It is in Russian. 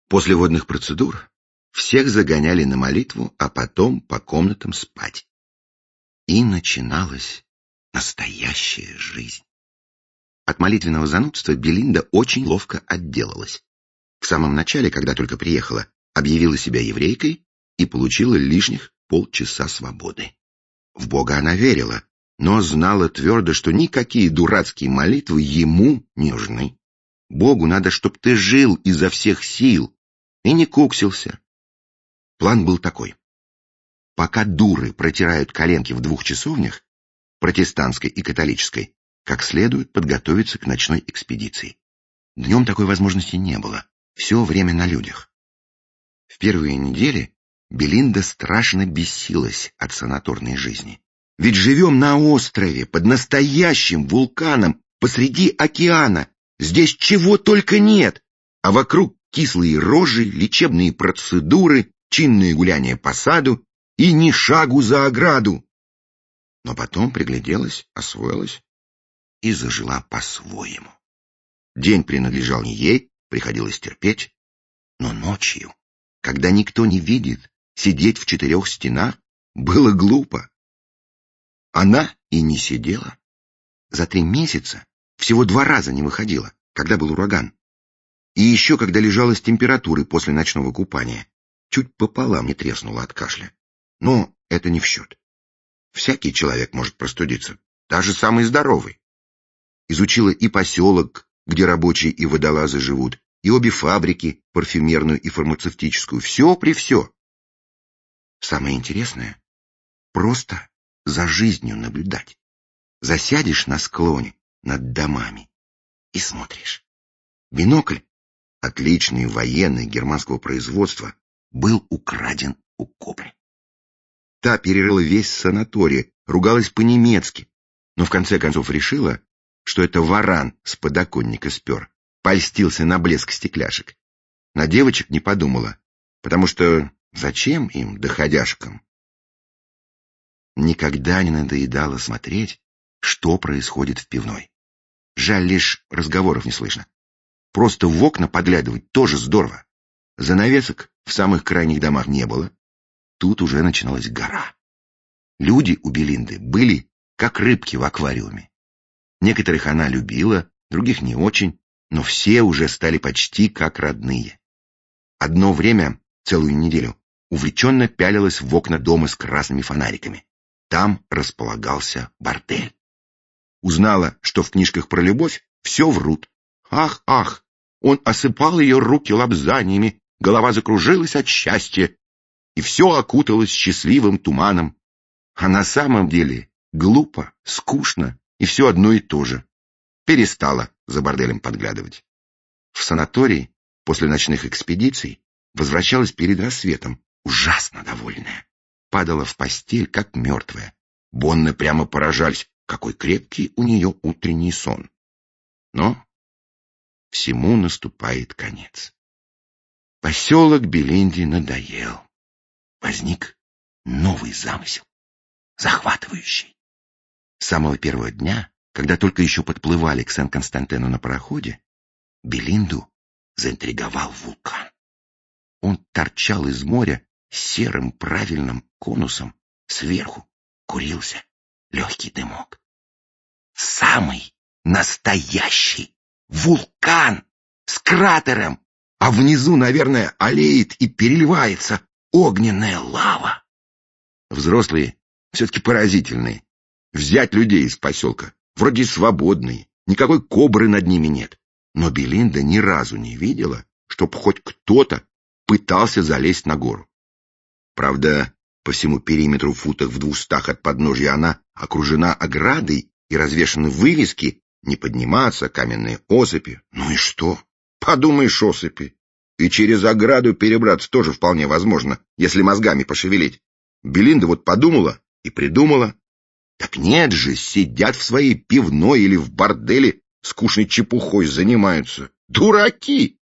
После водных процедур всех загоняли на молитву, а потом по комнатам спать. И начиналась настоящая жизнь. От молитвенного занудства Белинда очень ловко отделалась. В самом начале, когда только приехала, объявила себя еврейкой и получила лишних полчаса свободы. В Бога она верила, но знала твердо, что никакие дурацкие молитвы ему не нужны. Богу надо, чтоб ты жил изо всех сил и не куксился. План был такой. Пока дуры протирают коленки в 2 часовнях, протестантской и католической, как следует подготовиться к ночной экспедиции. Днем такой возможности не было. Все время на людях. В первые недели Белинда страшно бесилась от санаторной жизни. Ведь живем на острове, под настоящим вулканом, посреди океана. Здесь чего только нет. А вокруг кислые рожи, лечебные процедуры, чинные гуляния по саду и ни шагу за ограду. Но потом пригляделась, освоилась и зажила по-своему. День принадлежал не ей, приходилось терпеть, но ночью, когда никто не видит, сидеть в 4 стенах было глупо. Она и не сидела. За 3 месяца всего 2 раза не выходила, когда был ураган. И еще когда лежала с температурой после ночного купания. Чуть пополам не треснула от кашля. Но это не в счет. Всякий человек может простудиться, даже самый здоровый. Изучила и поселок, где рабочие и водолазы живут, и обе фабрики, парфюмерную и фармацевтическую, все при все. Самое интересное — просто за жизнью наблюдать. Засядешь на склоне над домами и смотришь. Бинокль, отличный военный германского производства, был украден у кобры. Та перерыла весь санаторий, ругалась по-немецки, но в конце концов решила, что это варан с подоконника спер, польстился на блеск стекляшек. На девочек не подумала, потому что зачем им, доходяшкам? Никогда не надоедало смотреть, что происходит в пивной. Жаль, лишь разговоров не слышно. Просто в окна подглядывать тоже здорово. Занавесок в самых крайних домах не было. Тут уже начиналась гора. Люди у Белинды были как рыбки в аквариуме. Некоторых она любила, других не очень, но все уже стали почти как родные. Одно время, целую неделю, увлеченно пялилась в окна дома с красными фонариками. Там располагался бордель. Узнала, что в книжках про любовь все врут. Ах, ах, он осыпал ее руки лобзаниями, голова закружилась от счастья, и все окуталось счастливым туманом. А на самом деле глупо, скучно и все одно и то же. Перестала за борделем подглядывать. В санатории после ночных экспедиций возвращалась перед рассветом, ужасно довольная. Падала в постель, как мертвая. Бонны прямо поражались, какой крепкий у нее утренний сон. Но всему наступает конец. Поселок Белинде надоел. Возник новый замысел, захватывающий. С самого первого дня, когда только еще подплывали к Сен-Константену на пароходе, Белинду заинтриговал вулкан. Он торчал из моря серым правильным конусом, сверху курился легкий дымок. Самый настоящий вулкан с кратером, а внизу, наверное, олеет и переливается огненная лава. Взрослые все-таки поразительные. Взять людей из поселка, вроде свободные, никакой кобры над ними нет. Но Белинда ни разу не видела, чтоб хоть кто-то пытался залезть на гору. Правда, по всему периметру футах в 200 от подножья она окружена оградой и развешаны вывески «Не подниматься», «Каменные осыпи». Ну и что? Подумаешь, осыпи. И через ограду перебраться тоже вполне возможно, если мозгами пошевелить. Белинда вот подумала и придумала. Так нет же, сидят в своей пивной или в борделе, скучной чепухой занимаются. Дураки!